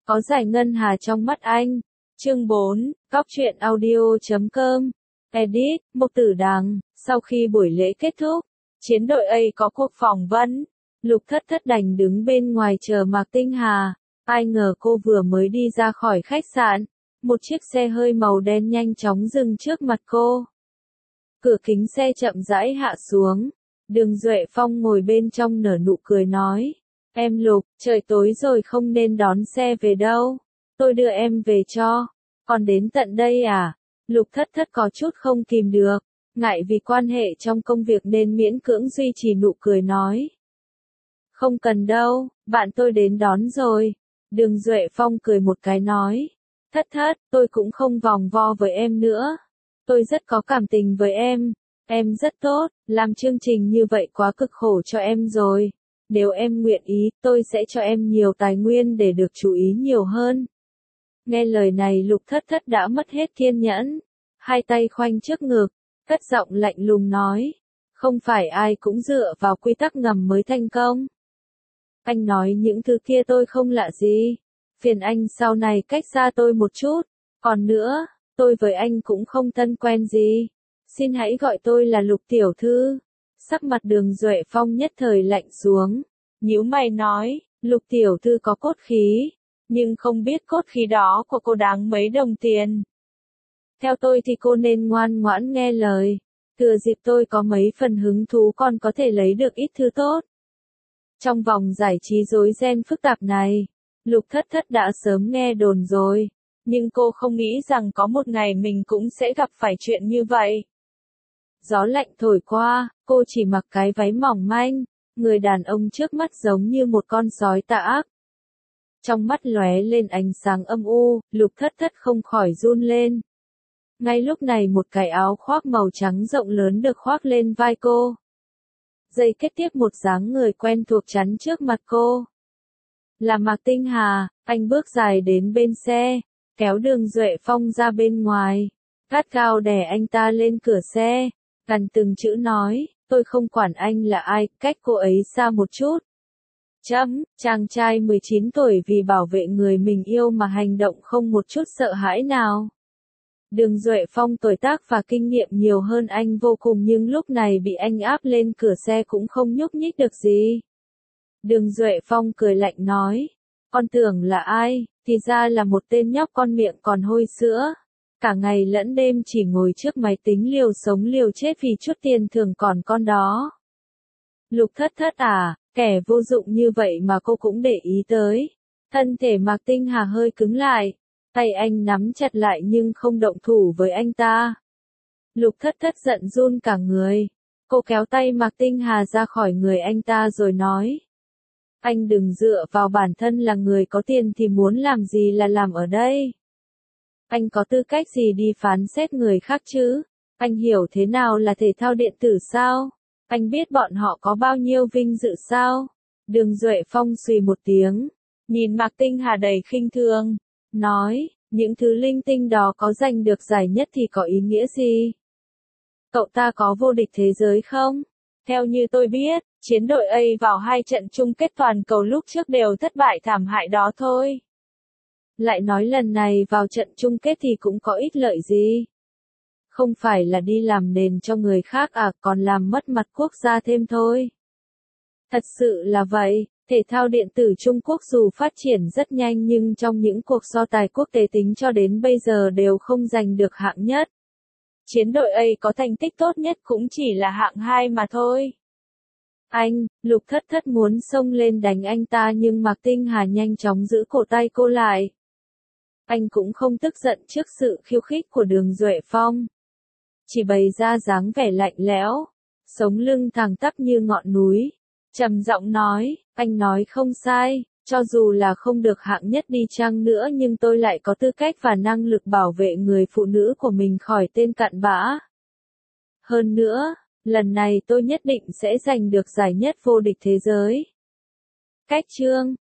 Có giải ngân hà trong mắt anh. Chương 4, Cóc truyện audio.com. Edit, Mộc Tử Đằng. Sau khi buổi lễ kết thúc, chiến đội A có cuộc phỏng vấn. Lục Thất Thất đành đứng bên ngoài chờ Mạc Tinh Hà. Ai ngờ cô vừa mới đi ra khỏi khách sạn, một chiếc xe hơi màu đen nhanh chóng dừng trước mặt cô. Cửa kính xe chậm rãi hạ xuống. Đường Duệ Phong ngồi bên trong nở nụ cười nói. Em Lục, trời tối rồi không nên đón xe về đâu. Tôi đưa em về cho. Còn đến tận đây à? Lục Thất Thất có chút không kìm được. Ngại vì quan hệ trong công việc nên miễn cưỡng duy trì nụ cười nói. Không cần đâu, bạn tôi đến đón rồi. Đường Duệ Phong cười một cái nói. Thất Thất, tôi cũng không vòng vo với em nữa. Tôi rất có cảm tình với em rất tốt, làm chương trình như vậy quá cực khổ cho em rồi. Nếu em nguyện ý, tôi sẽ cho em nhiều tài nguyên để được chú ý nhiều hơn. Nghe lời này Lục Thất Thất đã mất hết kiên nhẫn. Hai tay khoanh trước ngực, cất giọng lạnh lùng nói. Không phải ai cũng dựa vào quy tắc ngầm mới thành công. Anh nói những thứ kia tôi không lạ gì. Phiền anh sau này cách xa tôi một chút. Còn nữa, tôi với anh cũng không thân quen gì. Xin hãy gọi tôi là Lục tiểu thư. Sắc mặt Đường Duệ Phong nhất thời lạnh xuống. Nhíu mày nói, Lục tiểu thư có cốt khí. Nhưng không biết cốt khí đó của cô đáng mấy đồng tiền. Theo tôi thì cô nên ngoan ngoãn nghe lời. Thừa dịp tôi có mấy phần hứng thú còn có thể lấy được ít thứ tốt. Trong vòng giải trí rối ren phức tạp này, Lục Thất Thất đã sớm nghe đồn rồi. Nhưng cô không nghĩ rằng có một ngày mình cũng sẽ gặp phải chuyện như vậy. Gió lạnh thổi qua, cô chỉ mặc cái váy mỏng manh, người đàn ông trước mắt giống như một con sói tà ác. Trong mắt lóe lên ánh sáng âm u, Lục Thất Thất không khỏi run lên. Ngay lúc này một cái áo khoác màu trắng rộng lớn được khoác lên vai cô. Giây kế tiếp một dáng người quen thuộc chắn trước mặt cô. Là Mạc Tinh Hà, anh bước dài đến bên xe, kéo Đường Duệ Phong ra bên ngoài, gắt gao đè anh ta lên cửa xe, gần từng chữ nói, tôi không quản anh là ai, cách cô ấy xa một chút. Chàng trai 19 tuổi vì bảo vệ người mình yêu mà hành động không một chút sợ hãi nào. Đường Duệ Phong tuổi tác và kinh nghiệm nhiều hơn anh vô cùng nhưng lúc này bị anh áp lên cửa xe cũng không nhúc nhích được gì. Đường Duệ Phong cười lạnh nói, con tưởng là ai, thì ra là một tên nhóc con miệng còn hôi sữa. Cả ngày lẫn đêm chỉ ngồi trước máy tính liều sống liều chết vì chút tiền thưởng còn con đó. Lục Thất Thất à, kẻ vô dụng như vậy mà cô cũng để ý tới. Thân thể Mạc Tinh Hà hơi cứng lại. Tay anh nắm chặt lại nhưng không động thủ với anh ta. Lục Thất Thất giận run cả người. Cô kéo tay Mạc Tinh Hà ra khỏi người anh ta rồi nói. Anh đừng dựa vào bản thân là người có tiền thì muốn làm gì là làm ở đây. Anh có tư cách gì đi phán xét người khác chứ? Anh hiểu thế nào là thể thao điện tử sao? Anh biết bọn họ có bao nhiêu vinh dự sao? Đường Duệ Phong xùy một tiếng. Nhìn Mạc Tinh Hà đầy khinh thường. Nói, những thứ linh tinh đó có giành được giải nhất thì có ý nghĩa gì? Cậu ta có vô địch thế giới không? Theo như tôi biết, chiến đội A vào 2 trận chung kết toàn cầu lúc trước đều thất bại thảm hại đó thôi. Lại nói lần này vào trận chung kết thì cũng có ích lợi gì? Không phải là đi làm nền cho người khác à, còn làm mất mặt quốc gia thêm thôi. Thật sự là vậy. Thể thao điện tử Trung Quốc dù phát triển rất nhanh nhưng trong những cuộc so tài quốc tế tính cho đến bây giờ đều không giành được hạng nhất. Chiến đội A có thành tích tốt nhất cũng chỉ là hạng 2 mà thôi. Lục Thất Thất muốn xông lên đánh anh ta nhưng Mạc Tinh Hà nhanh chóng giữ cổ tay cô lại. Anh cũng không tức giận trước sự khiêu khích của Đường Duệ Phong. Chỉ bày ra dáng vẻ lạnh lẽo, sống lưng thẳng tắp như ngọn núi. Trầm giọng nói, anh nói không sai, cho dù là không được hạng nhất đi chăng nữa nhưng tôi lại có tư cách và năng lực bảo vệ người phụ nữ của mình khỏi tên cặn bã. Hơn nữa, lần này tôi nhất định sẽ giành được giải nhất vô địch thế giới. Cách chương